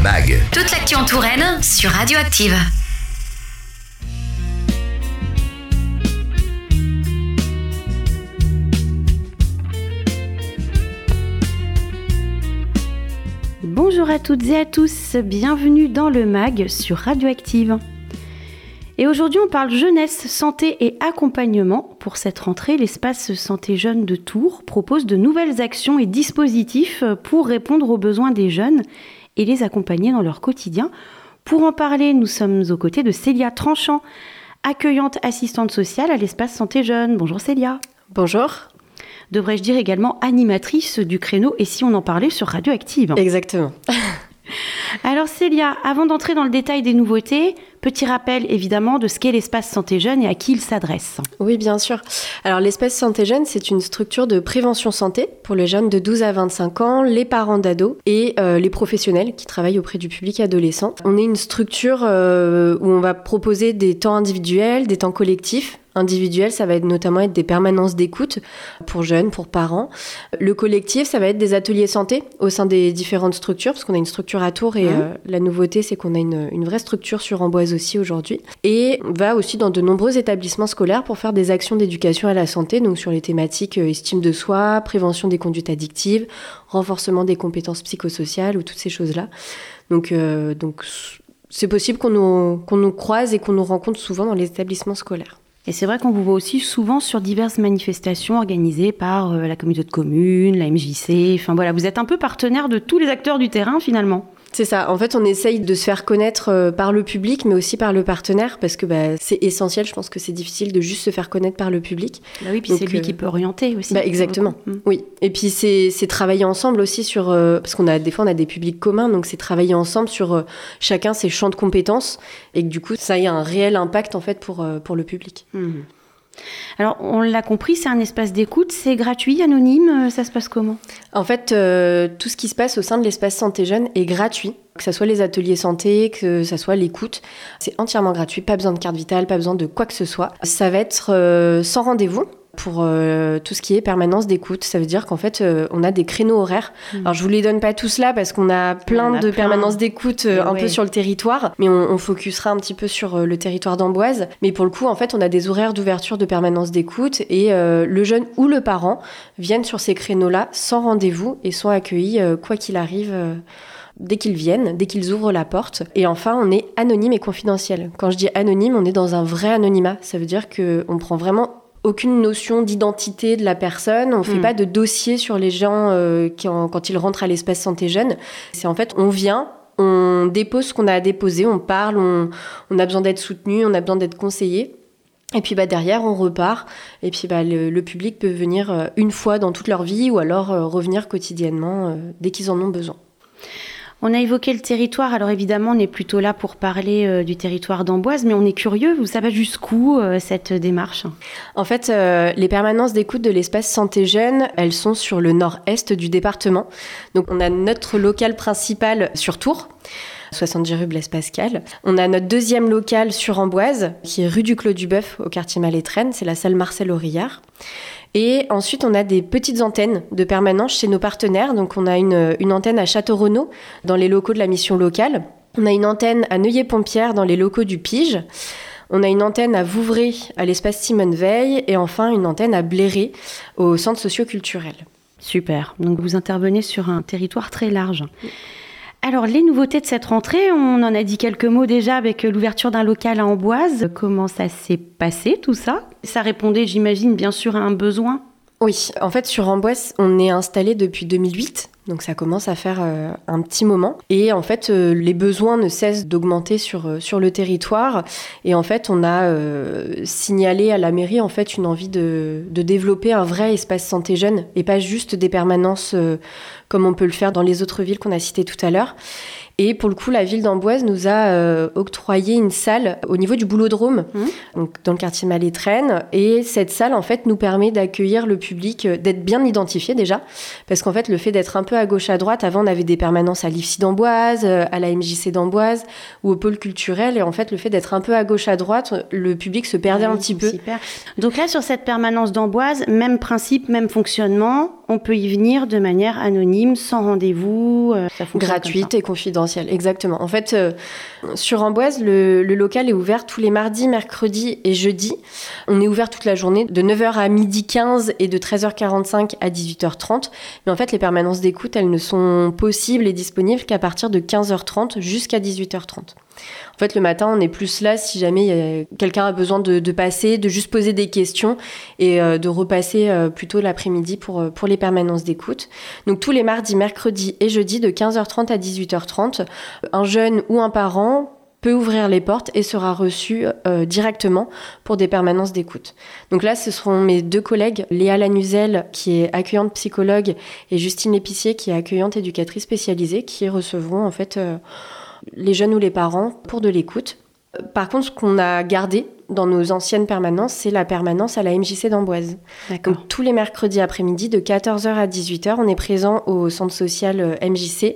MAG. Toute l'actu en Touraine sur Radioactive. Bonjour à toutes et à tous, bienvenue dans le MAG sur Radioactive. Et aujourd'hui on parle jeunesse, santé et accompagnement. Pour cette rentrée, l'espace Santé Jeunes de Tours propose de nouvelles actions et dispositifs pour répondre aux besoins des jeunes et les accompagner dans leur quotidien. Pour en parler, nous sommes aux côtés de Célia Tranchant, accueillante assistante sociale à l'espace Santé Jeunes. Bonjour Célia. Bonjour. Devrais-je dire également animatrice du créneau Et si on en parlait sur Radioactive. Exactement. Alors Célia, avant d'entrer dans le détail des nouveautés, petit rappel évidemment de ce qu'est l'espace Santé Jeunes et à qui il s'adresse. Oui, bien sûr. Alors l'espace Santé Jeunes, c'est une structure de prévention santé pour les jeunes de 12 à 25 ans, les parents d'ados et les professionnels qui travaillent auprès du public adolescent. On est une structure où on va proposer des temps individuels, des temps collectifs. Individuel, ça va notamment être des permanences d'écoute pour jeunes, pour parents. Le collectif, ça va être des ateliers santé au sein des différentes structures, parce qu'on a une structure à Tours et la nouveauté, c'est qu'on a une vraie structure sur Amboise aussi aujourd'hui. Et on va aussi dans de nombreux établissements scolaires pour faire des actions d'éducation à la santé, donc sur les thématiques estime de soi, prévention des conduites addictives, renforcement des compétences psychosociales ou toutes ces choses-là. Donc c'est possible qu'on nous croise et qu'on nous rencontre souvent dans les établissements scolaires. Et c'est vrai qu'on vous voit aussi souvent sur diverses manifestations organisées par la communauté de communes, la MJC, enfin voilà, vous êtes un peu partenaire de tous les acteurs du terrain finalement. C'est ça, en fait on essaye de se faire connaître par le public mais aussi par le partenaire parce que c'est essentiel, je pense que c'est difficile de juste se faire connaître par le public. Bah oui, puis donc, c'est lui qui peut orienter aussi. Exactement, oui. Et puis c'est travailler ensemble aussi sur, parce qu'on a des fois on a des publics communs, donc c'est travailler ensemble sur chacun ses champs de compétences et que du coup ça ait un réel impact en fait pour le public. Alors, on l'a compris, c'est un espace d'écoute, c'est gratuit, anonyme, ça se passe comment ? En fait, tout ce qui se passe au sein de l'espace Santé Jeunes est gratuit, que ce soit les ateliers santé, que ce soit l'écoute, c'est entièrement gratuit, pas besoin de carte vitale, pas besoin de quoi que ce soit. Ça va être sans rendez-vous. Pour tout ce qui est permanence d'écoute, ça veut dire qu'en fait on a des créneaux horaires. Alors je vous les donne pas tous là parce qu'on a plein de permanences d'écoute un peu sur le territoire, mais on focusera un petit peu sur le territoire d'Amboise. Mais pour le coup en fait on a des horaires d'ouverture de permanence d'écoute et le jeune ou le parent viennent sur ces créneaux-là sans rendez-vous et sont accueillis quoi qu'il arrive. Dès qu'ils viennent, dès qu'ils ouvrent la porte. Et enfin, on est anonyme et confidentiel. Quand je dis anonyme, on est dans un vrai anonymat. Ça veut dire qu'on prend vraiment aucune notion d'identité de la personne, on ne fait pas de dossier sur les gens quand ils rentrent à l'espace Santé Jeunes. C'est en fait, on vient, on dépose ce qu'on a à déposer, on parle, on a besoin d'être soutenu, on a besoin d'être conseillé. Et puis derrière, on repart. Et puis le public peut venir une fois dans toute leur vie ou alors revenir quotidiennement dès qu'ils en ont besoin. On a évoqué le territoire, alors évidemment on est plutôt là pour parler du territoire d'Amboise, mais on est curieux, vous savez jusqu'où cette démarche ? En fait, les permanences d'écoute de l'espace Santé Jeunes, elles sont sur le nord-est du département. Donc on a notre local principal sur Tours, 70 rue Blaise Pascal. On a notre deuxième local sur Amboise, qui est rue du Clos du Bœuf, au quartier Malétraine, c'est la salle Marcel Aurillard. Et ensuite, on a des petites antennes de permanence chez nos partenaires. Donc, on a une antenne à Château-Renaud, dans les locaux de la mission locale. On a une antenne à Neuilly-Pompière, dans les locaux du Pige. On a une antenne à Vouvray, à l'espace Simone Veil. Et enfin, une antenne à Bléré, au centre socio-culturel. Super. Donc, vous intervenez sur un territoire très large. Alors, les nouveautés de cette rentrée, on en a dit quelques mots déjà avec l'ouverture d'un local à Amboise. Comment ça s'est passé, tout ça ? Ça répondait, j'imagine, bien sûr, à un besoin ? Oui, en fait, sur Amboise, on est installé depuis 2008. Donc ça commence à faire un petit moment. Et en fait, les besoins ne cessent d'augmenter sur le territoire. Et en fait, on a signalé à la mairie en fait, une envie de développer un vrai espace santé jeune et pas juste des permanences comme on peut le faire dans les autres villes qu'on a citées tout à l'heure. Et pour le coup, la ville d'Amboise nous a octroyé une salle au niveau du Boulodrome, donc dans le quartier Malétraine. Et cette salle, en fait, nous permet d'accueillir le public, d'être bien identifié déjà. Parce qu'en fait, le fait d'être un peu à gauche, à droite, avant, on avait des permanences à l'IFSI d'Amboise, à la MJC d'Amboise ou au pôle culturel. Et en fait, le fait d'être un peu à gauche, à droite, le public se perdait un petit peu. Super. Donc là, sur cette permanence d'Amboise, même principe, même fonctionnement. on peut y venir de manière anonyme, sans rendez-vous, ça fonctionne gratuite et confidentielle, exactement. En fait, sur Amboise, le local est ouvert tous les mardis, mercredis et jeudis. On est ouvert toute la journée, de 9h à 12h15 et de 13h45 à 18h30. Mais en fait, les permanences d'écoute, elles ne sont possibles et disponibles qu'à partir de 15h30 jusqu'à 18h30. En fait, le matin, on est plus là si jamais quelqu'un a besoin de passer, de juste poser des questions et de repasser plutôt l'après-midi pour les permanences d'écoute. Donc, tous les mardis, mercredis et jeudis, de 15h30 à 18h30, un jeune ou un parent peut ouvrir les portes et sera reçu directement pour des permanences d'écoute. Donc là, ce seront mes 2 collègues, Léa Lanuzel, qui est accueillante psychologue, et Justine Lépicier, qui est accueillante éducatrice spécialisée, qui recevront en fait les jeunes ou les parents pour de l'écoute. Par contre, ce qu'on a gardé dans nos anciennes permanences, c'est la permanence à la MJC d'Amboise. D'accord. Donc, tous les mercredis après-midi, de 14h à 18h, on est présent au centre social MJC,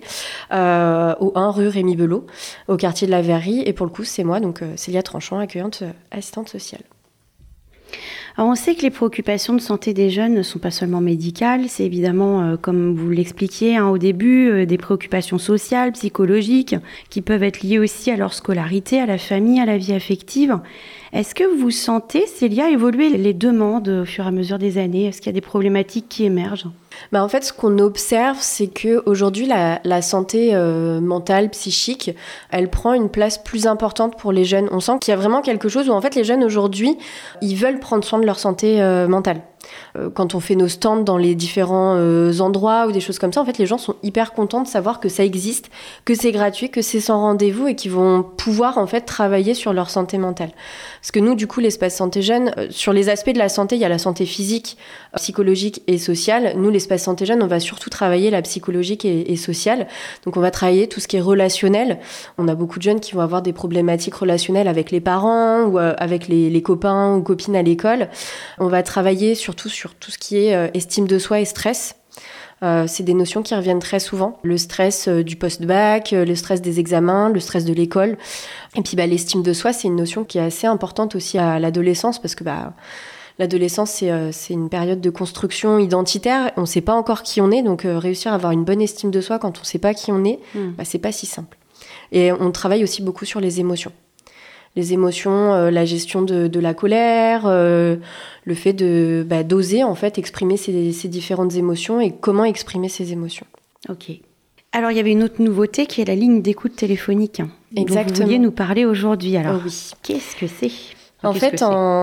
au 1 rue Rémy Belot, au quartier de la Verrerie. Et pour le coup, c'est moi, donc Célia Tranchant, accueillante assistante sociale. Alors on sait que les préoccupations de santé des jeunes ne sont pas seulement médicales, c'est évidemment, comme vous l'expliquiez au début, des préoccupations sociales, psychologiques, qui peuvent être liées aussi à leur scolarité, à la famille, à la vie affective. Est-ce que vous sentez, Célia, évoluer les demandes au fur et à mesure des années ? Est-ce qu'il y a des problématiques qui émergent ? En fait, ce qu'on observe, c'est qu'aujourd'hui, la santé mentale, psychique, elle prend une place plus importante pour les jeunes. On sent qu'il y a vraiment quelque chose où, en fait, les jeunes, aujourd'hui, ils veulent prendre soin de leur santé mentale. Quand on fait nos stands dans les différents endroits ou des choses comme ça, en fait, les gens sont hyper contents de savoir que ça existe, que c'est gratuit, que c'est sans rendez-vous et qu'ils vont pouvoir, en fait, travailler sur leur santé mentale. Parce que nous, du coup, l'espace santé jeune, sur les aspects de la santé, il y a la santé physique, psychologique et sociale. Nous, l'espace santé jeune, on va surtout travailler la psychologique et sociale. Donc, on va travailler tout ce qui est relationnel. On a beaucoup de jeunes qui vont avoir des problématiques relationnelles avec les parents ou avec les copains ou copines à l'école. On va travailler surtout sur tout ce qui est estime de soi et stress. C'est des notions qui reviennent très souvent. Le stress du post-bac, le stress des examens, le stress de l'école. Et puis l'estime de soi, c'est une notion qui est assez importante aussi à l'adolescence parce que l'adolescence, c'est une période de construction identitaire. On ne sait pas encore qui on est, donc réussir à avoir une bonne estime de soi quand on ne sait pas qui on est, c'est pas si simple. Et on travaille aussi beaucoup sur les émotions. Les émotions, la gestion de la colère, le fait d'oser en fait exprimer ces différentes émotions et comment exprimer ces émotions. Ok. Alors il y avait une autre nouveauté qui est la ligne d'écoute téléphonique. Exactement. Dont vous vouliez nous parler aujourd'hui. Alors oui. Qu'est-ce que c'est ? En fait,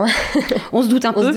on se doute un peu.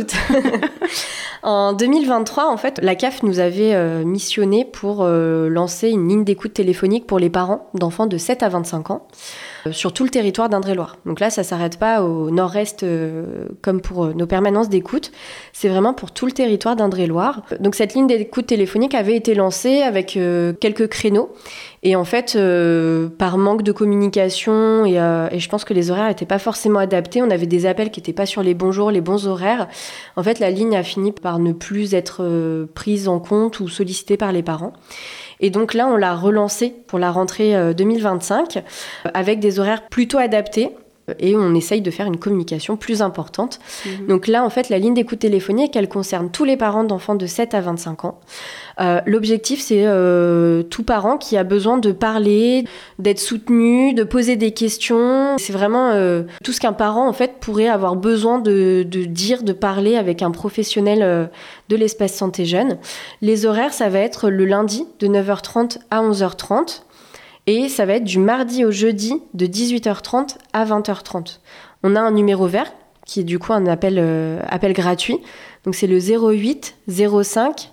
En 2023, en fait, la CAF nous avait missionné pour lancer une ligne d'écoute téléphonique pour les parents d'enfants de 7 à 25 ans sur tout le territoire d'Indre-et-Loire. Donc là, ça ne s'arrête pas au nord-est comme pour nos permanences d'écoute. C'est vraiment pour tout le territoire d'Indre-et-Loire. Donc cette ligne d'écoute téléphonique avait été lancée avec quelques créneaux. Et en fait, par manque de communication et je pense que les horaires n'étaient pas forcément adaptés, on avait des appels qui n'étaient pas sur les bons jours, les bons horaires. En fait, la ligne a fini par ne plus être prise en compte ou sollicitée par les parents. Et donc là, on l'a relancée pour la rentrée 2025 avec des horaires plutôt adaptés. Et on essaye de faire une communication plus importante. Donc là, en fait, la ligne d'écoute téléphonique, elle concerne tous les parents d'enfants de 7 à 25 ans. L'objectif, c'est tout parent qui a besoin de parler, d'être soutenu, de poser des questions. C'est vraiment tout ce qu'un parent, en fait, pourrait avoir besoin de dire, de parler avec un professionnel de l'espace santé jeune. Les horaires, ça va être le lundi de 9h30 à 11h30. Et ça va être du mardi au jeudi de 18h30 à 20h30. On a un numéro vert qui est du coup un appel gratuit. Donc c'est le 08 05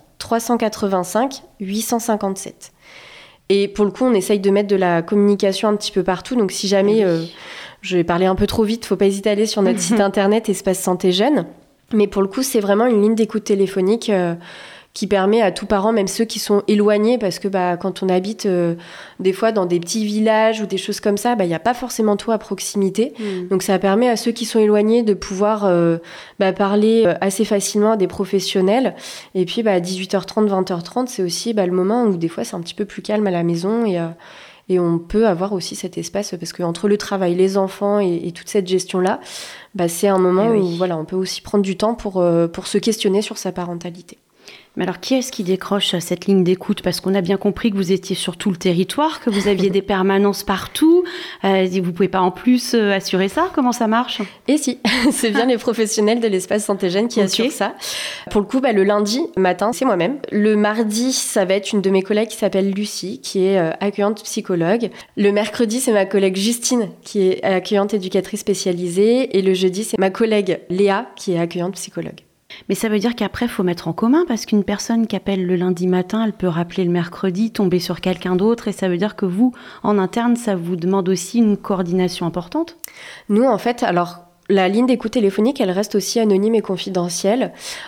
385 857. Et pour le coup, on essaye de mettre de la communication un petit peu partout. Donc si jamais je vais parler un peu trop vite, faut pas hésiter à aller sur notre site internet Espace Santé Jeune. Mais pour le coup, c'est vraiment une ligne d'écoute téléphonique qui permet à tout parent, même ceux qui sont éloignés, parce que quand on habite des fois dans des petits villages ou des choses comme ça, il n'y a pas forcément tout à proximité. Donc ça permet à ceux qui sont éloignés de pouvoir parler assez facilement à des professionnels. Et puis à 18h30, 20h30, c'est aussi le moment où des fois c'est un petit peu plus calme à la maison et on peut avoir aussi cet espace, parce qu'entre le travail, les enfants et toute cette gestion-là, c'est un moment où on peut aussi prendre du temps pour se questionner sur sa parentalité. Mais alors, qui est-ce qui décroche cette ligne d'écoute? Parce qu'on a bien compris que vous étiez sur tout le territoire, que vous aviez des permanences partout. Vous ne pouvez pas en plus assurer ça? Comment ça marche? Et si, c'est bien les professionnels de l'espace Santé Jeune qui assurent ça. Pour le coup, le lundi matin, c'est moi-même. Le mardi, ça va être une de mes collègues qui s'appelle Lucie, qui est accueillante psychologue. Le mercredi, c'est ma collègue Justine, qui est accueillante éducatrice spécialisée. Et le jeudi, c'est ma collègue Léa, qui est accueillante psychologue. Mais ça veut dire qu'après, il faut mettre en commun, parce qu'une personne qui appelle le lundi matin, elle peut rappeler le mercredi, tomber sur quelqu'un d'autre, et ça veut dire que vous, en interne, ça vous demande aussi une coordination importante? Nous, en fait, alors... La ligne d'écoute téléphonique, elle reste aussi anonyme et confidentielle.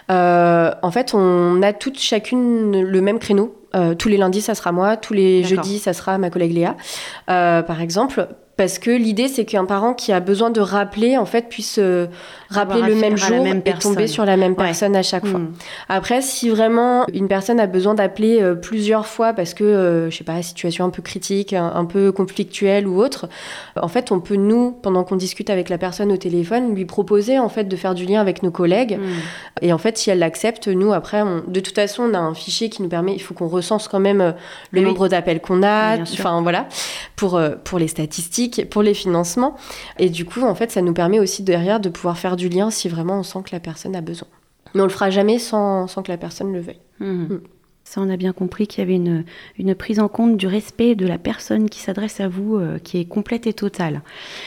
En fait, on a toutes chacune le même créneau. Tous les lundis, ça sera moi. Tous les jeudis, ça sera ma collègue Léa, par exemple. Parce que l'idée, c'est qu'un parent qui a besoin de rappeler, en fait, puisse rappeler le même jour et tomber sur la même personne à chaque fois. Après, si vraiment une personne a besoin d'appeler plusieurs fois parce que, je sais pas, situation un peu critique, un peu conflictuelle ou autre, en fait, on peut, nous, pendant qu'on discute avec la personne au téléphone, lui proposer, en fait, de faire du lien avec nos collègues. Et en fait, si elle l'accepte, nous, après, de toute façon, on a un fichier qui nous permet, il faut qu'on recense quand même le nombre d'appels qu'on a, enfin, voilà, pour les statistiques, pour les financements. Et du coup, en fait, ça nous permet aussi derrière de pouvoir faire du lien si vraiment on sent que la personne a besoin. Mais on le fera jamais sans que la personne le veuille. Ça, on a bien compris qu'il y avait une prise en compte du respect de la personne qui s'adresse à vous, qui est complète et totale.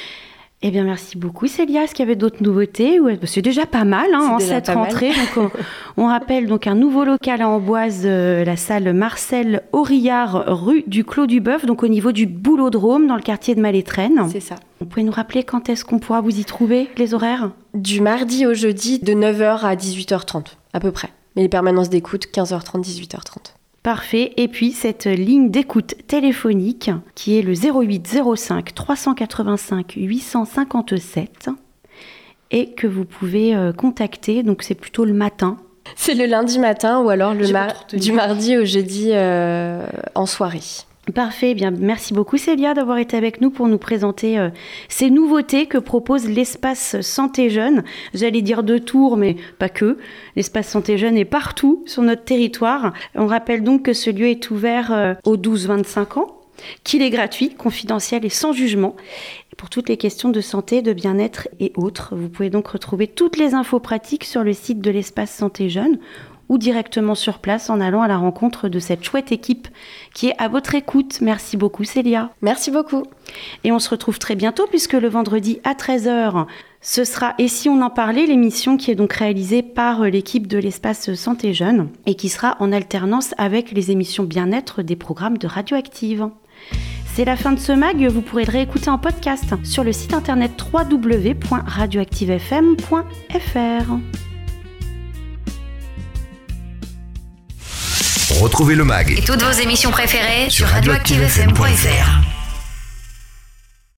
Eh bien, merci beaucoup, Célia. Est-ce qu'il y avait d'autres nouveautés? C'est déjà pas mal en cette rentrée. Donc, on rappelle donc un nouveau local à Amboise, la salle Marcel Aurillard, rue du Clos du Bœuf, donc au niveau du Boulodrome, dans le quartier de Malétraine. C'est ça. Vous pouvez nous rappeler quand est-ce qu'on pourra vous y trouver, les horaires? Du mardi au jeudi, de 9h à 18h30, à peu près. Mais les permanences d'écoute, 15h30, 18h30. Parfait. Et puis, cette ligne d'écoute téléphonique qui est le 08 05 385 857 et que vous pouvez contacter. Donc, c'est plutôt le matin. C'est le lundi matin ou alors du mardi au jeudi en soirée. Parfait. Eh bien, merci beaucoup, Célia, d'avoir été avec nous pour nous présenter ces nouveautés que propose l'espace Santé Jeune. J'allais dire de Tours, mais pas que. L'espace Santé Jeune est partout sur notre territoire. On rappelle donc que ce lieu est ouvert aux 12-25 ans, qu'il est gratuit, confidentiel et sans jugement. Et pour toutes les questions de santé, de bien-être et autres, vous pouvez donc retrouver toutes les infos pratiques sur le site de l'espace Santé Jeune ou directement sur place en allant à la rencontre de cette chouette équipe qui est à votre écoute. Merci beaucoup, Célia. Merci beaucoup. Et on se retrouve très bientôt puisque le vendredi à 13h, ce sera « Et si on en parlait ?», l'émission qui est donc réalisée par l'équipe de l'espace Santé Jeune et qui sera en alternance avec les émissions bien-être des programmes de Radioactive. C'est la fin de ce mag, vous pourrez le réécouter en podcast sur le site internet www.radioactivefm.fr. Retrouvez le mag et toutes vos émissions préférées sur radioactivefm.fr.